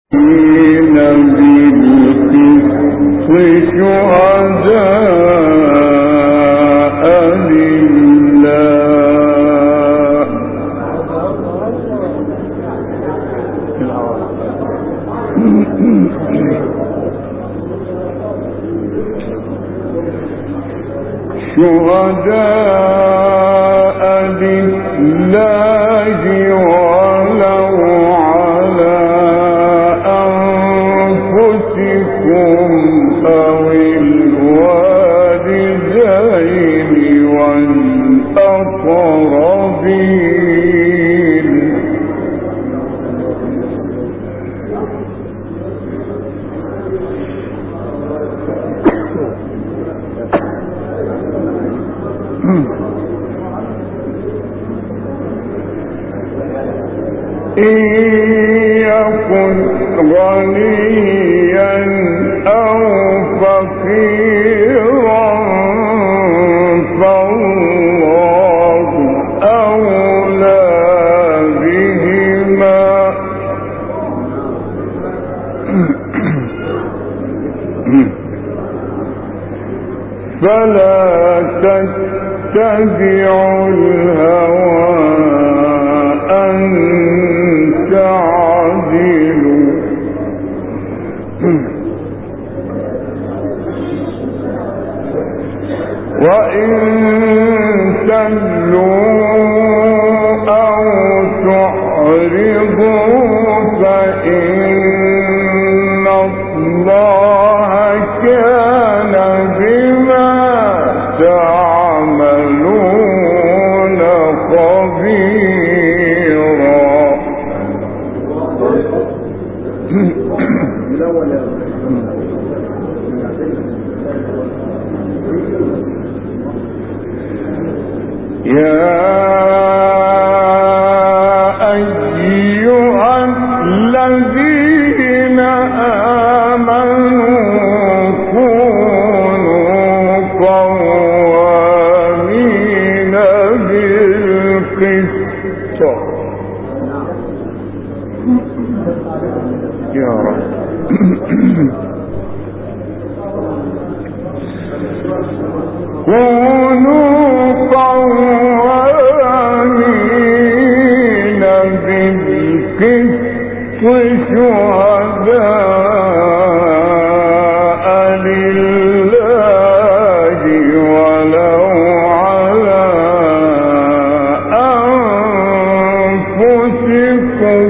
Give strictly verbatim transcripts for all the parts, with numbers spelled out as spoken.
شهداء لله ولو على أنفسكم أو الوالدين والأقربين. إن يكن غنيا أو فقيرا فالله أولى بهما فلا تتبعوا الهوى أن تعدلوا وإن تلوا أو تعرضوا فإن الله كان بما تعملون خبيرا. يا أيها الذين آمنوا كونوا قوامين بالقسط. يا رب كونوا قوامين بالقسط شهداء لله ولو على أنفسكم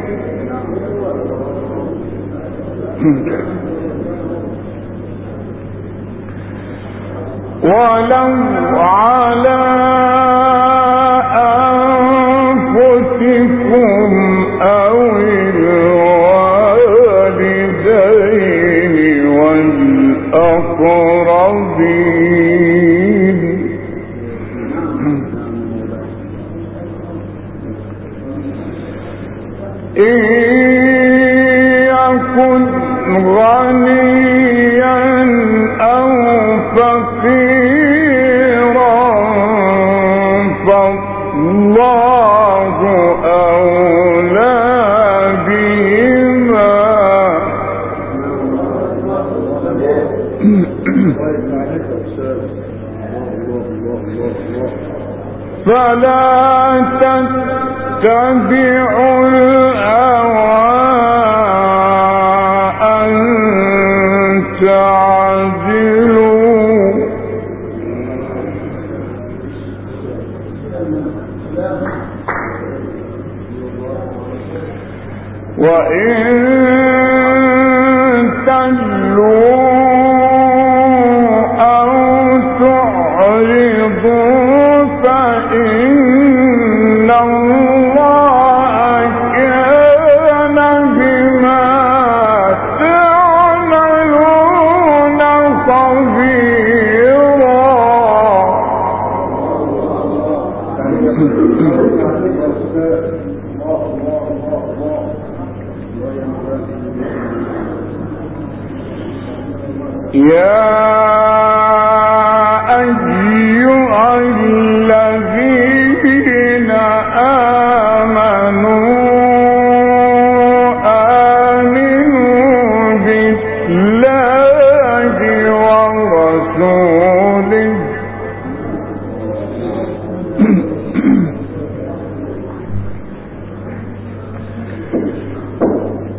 ولو على أنفسكم أو الوالدين والأقربين. إن يكن غنيا أو فقيرا فالله أولى بهما فلا تتبعوا الهوى أن تعدلوا وإن تلوا أو تعرضوا فإن الله كان بما تعملون خبيرا. يا أيها الذين آمنوا آمنوا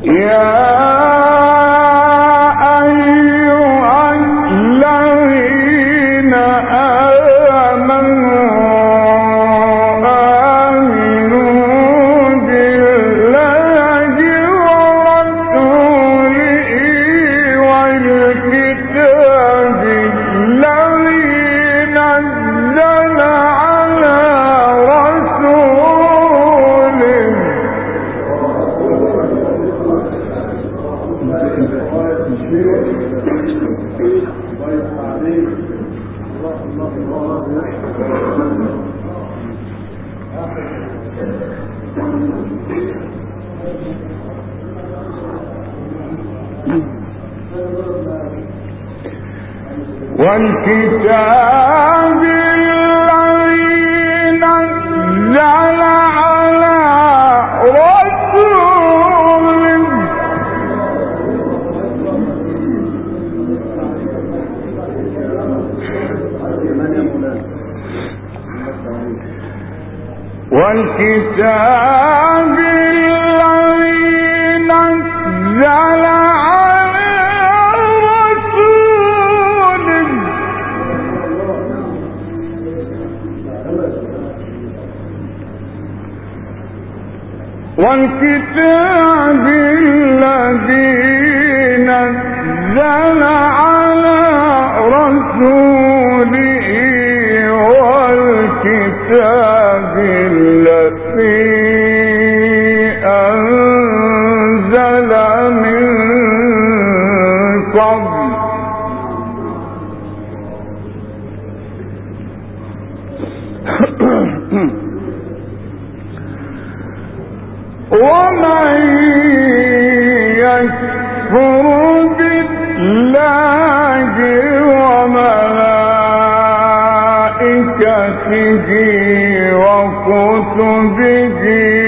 والكتاب الذي نزل على رسوله والكتاب الذي نزل والكتاب الذي نزل على رسوله والكتاب الذي أنزل من قبل ومن يكفر بالله وملائكته وكتبه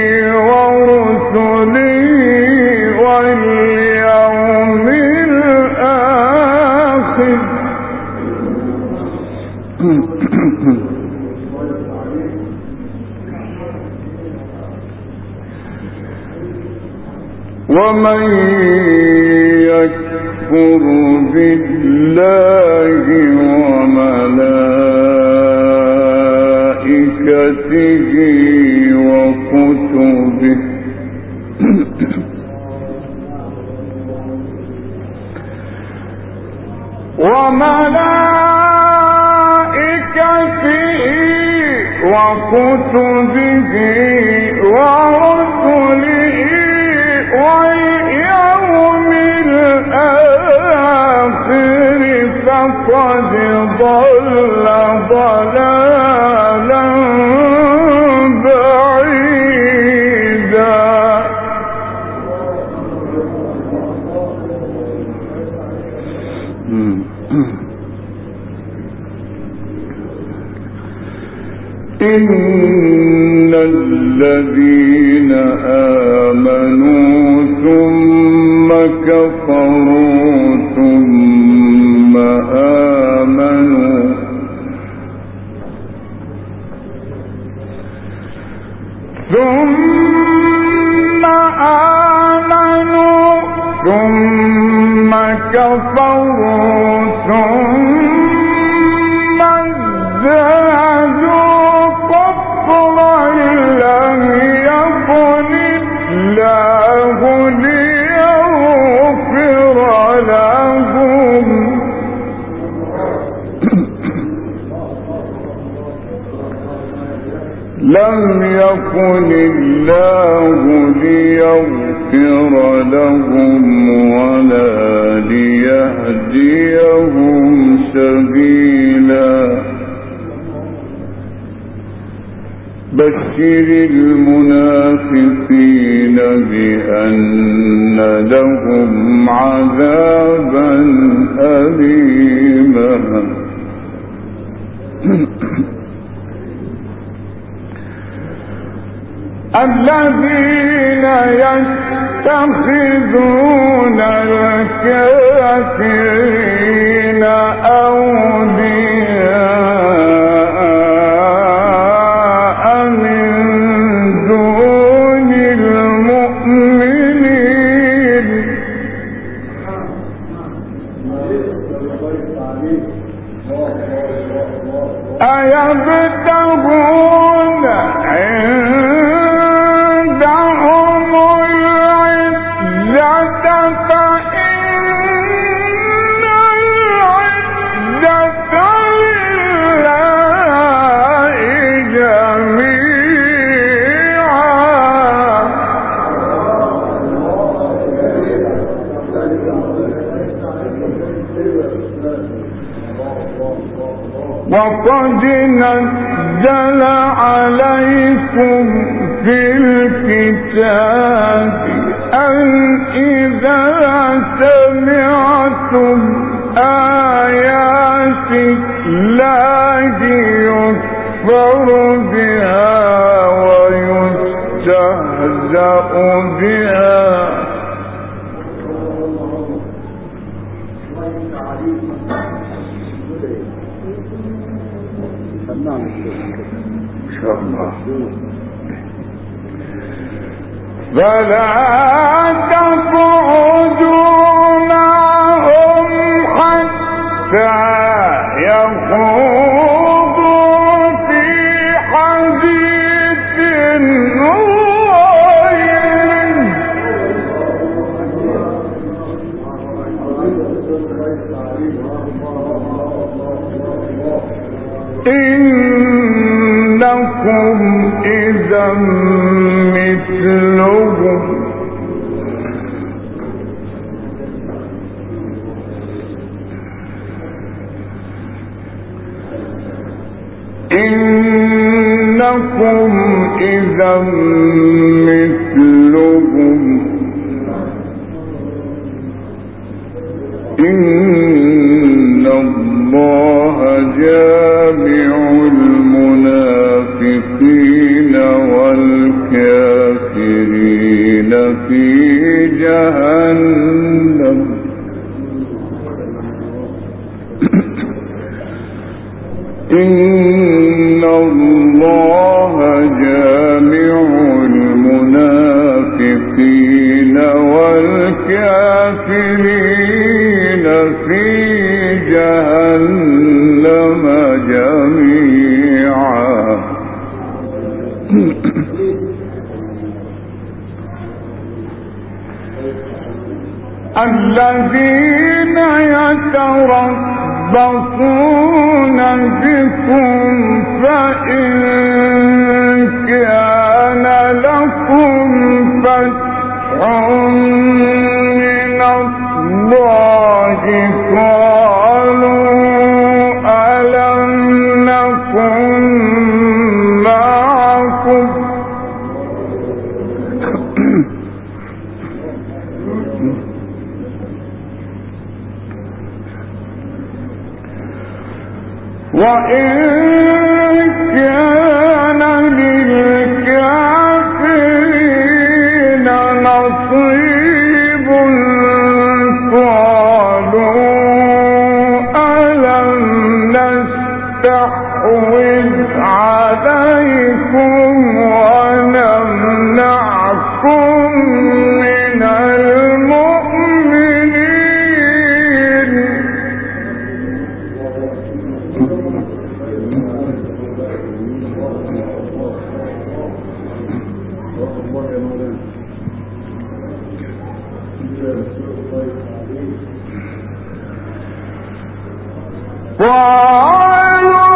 ورسله واليوم الآخر ومن يكفر بالله وملائكته وكتبه وملائكته وكتبه ورسله واليوم الآخر فقد ضل ضلالا بعيدا. إن الذين آمنوا ثم كفروا ثم آمنوا ثم آمنوا ثم كفروا ثم ازدادوا كفرا لم يكن الله ليغفر لهم لم يكن الله ليغفر لهم ولا ليهديهم سبيلا. بشر المنافقين بأن لهم عذابا أليما. الذين يتخذون الكافرين أولياء من دون المؤمنين يبتغون عندهم العزة فإن العزة لله جميعا. وقد نزل عليكم في الكتاب أن إذا سمعتم آيات الله يكفر بها ويستهزأ بها فلا تقعدوا معهم حتى يخوضوا في حديث غيره إنكم إذا مثلهم إنكم إذا مثلهم إن الله جامع المنافقين والكافرين في جهنم إن الله جامع المنافقين والكافرين في جهنم جميعا. الذين يتربصون بكم فإن كان لكم فتح من الله قالوا ألم نكن معكم وإن كان للكافرين نصيب قالوا ألم نستحوذ عليكم ونمنعكم من المؤمنين قالوا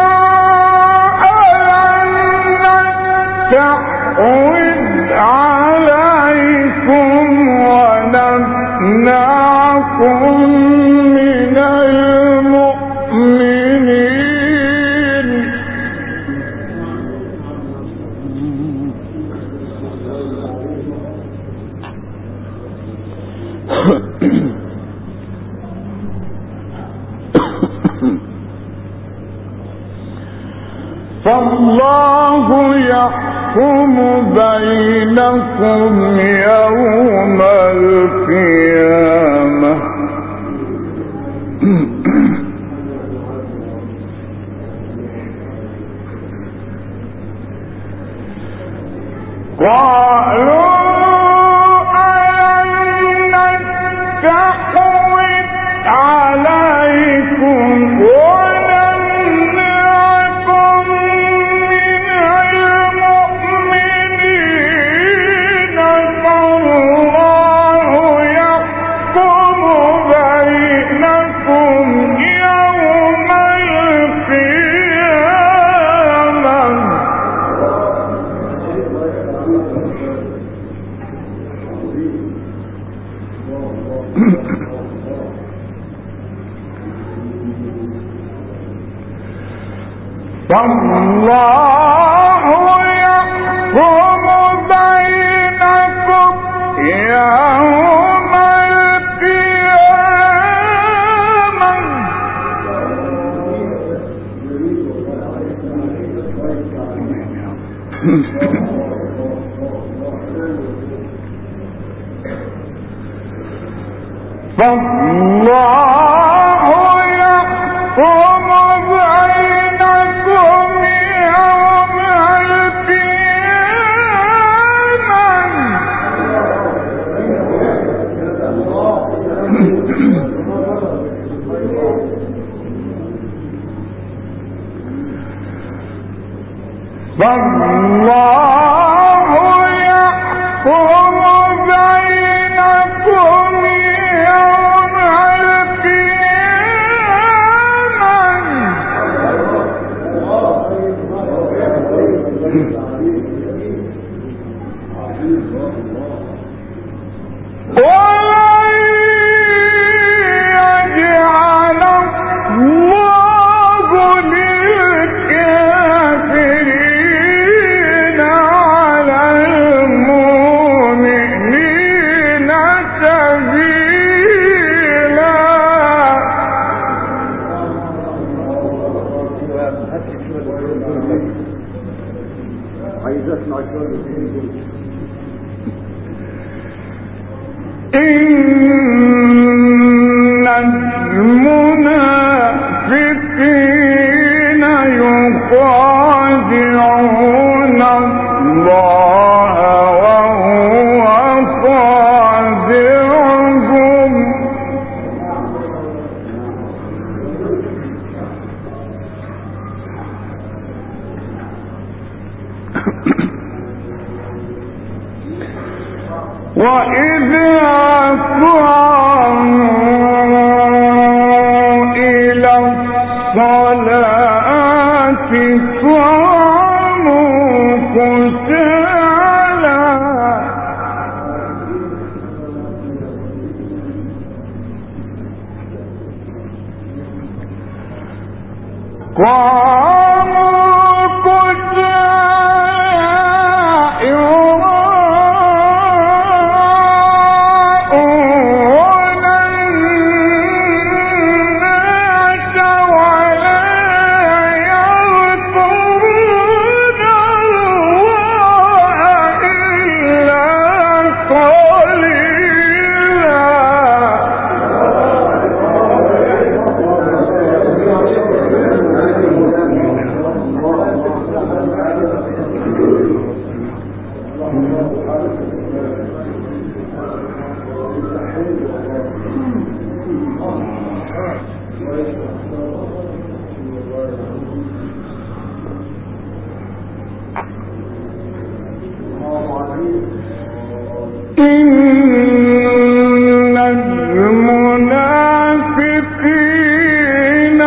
ألم نستحوذ عليكم ونمنعكم من المؤمنين فالله يحكم بينكم يوم القيامة قالوا ألم نستحوذ عليكم ونمنعكم فالله يحكم بينكم يوم القيامة فالله يحكم بينكم يوم القيامة فالله يحكم بينكم يوم القيامة ولن يجعل الله للكافرين على المؤمنين سبيلا. إن المنافقين يخادعون الله وهو خادعهم وإذا قاموا إلى الصلاة قاموا كسالى قاموا كسالى يراءون الناس ولا يذكرون الله إلا قليلا. إن المنافقين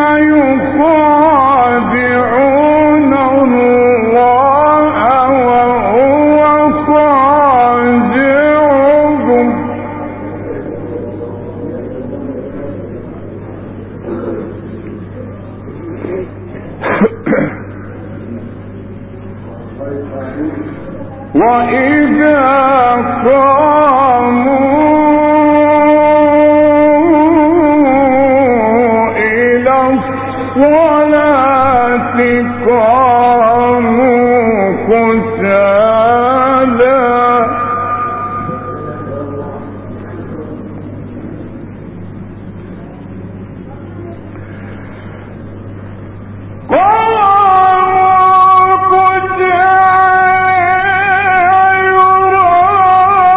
يخادعون الله وهو خادعهم وإذا قاموا إلى الصلاة قاموا كسالى قاموا كسالى يراءون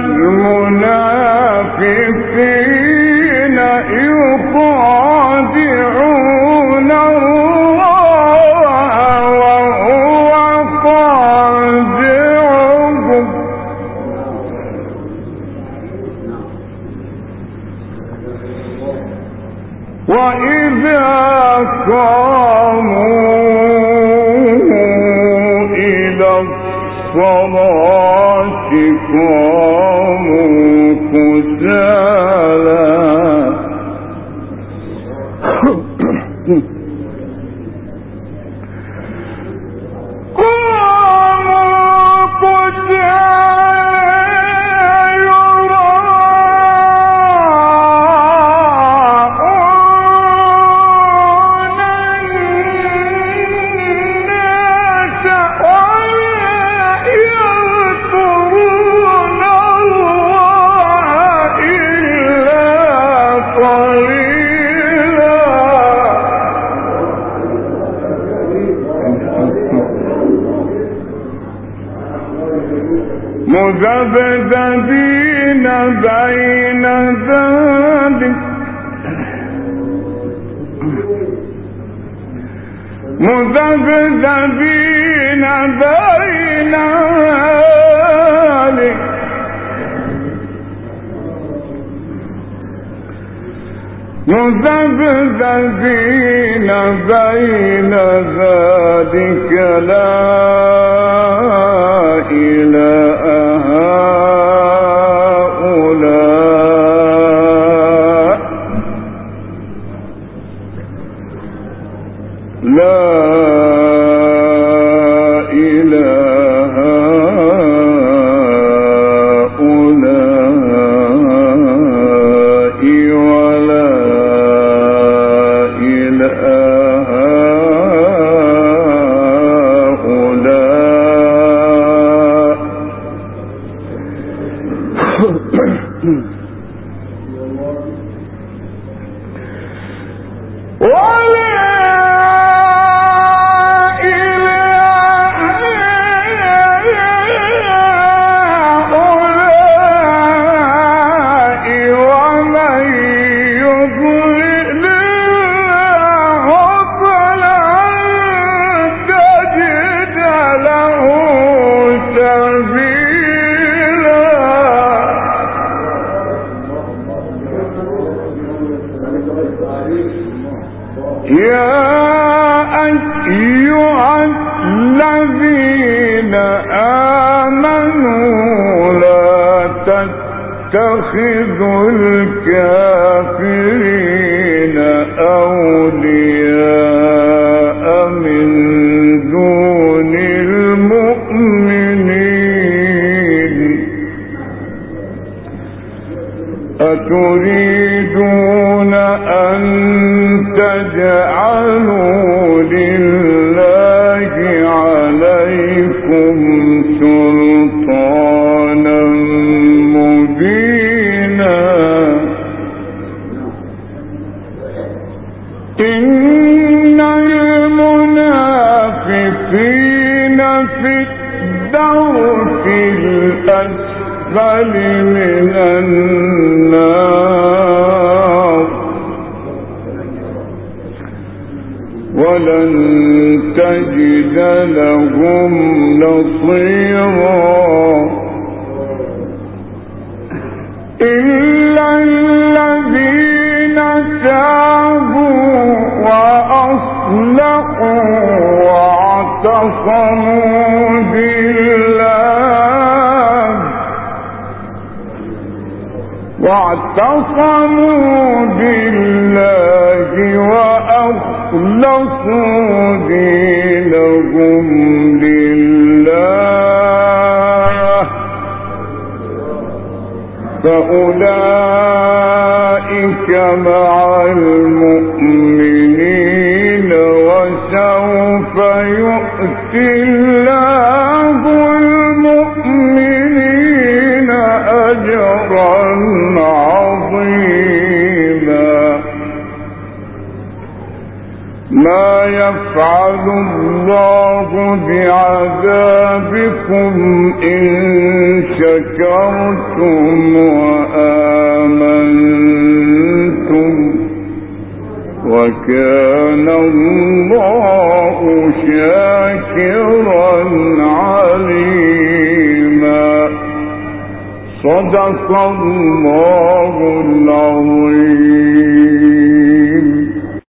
المنافقين يخادعون الله وهو خادعهم وإذا قاموا إلى الصلاة قاموا كسالى مذبذبين بين ذلك مذبذبين بين ذلك مذبذبين بين ذلك لا إله هؤلاء لا إله هؤلاء ولا إله تتخذوا الكافرين أولياء من دون المؤمنين أتريدون أن تجعلوا لله عليكم سلطانا مبينا إن المنافقين في الدرك الأسفل من النار ولن تجد لهم نصيرا إلا الذين تابوا وأصلحوا واعتصموا بالله واعتصموا بالله وأخلصوا دينهم لله فأولئك مع المؤمنين وسوف يؤتي الله المؤمنين أجرا عظيما ما يفعل الله بعذابكم إن شكرتم وآمنتم وكان الله شاكرا عليما. صدق الله العظيم.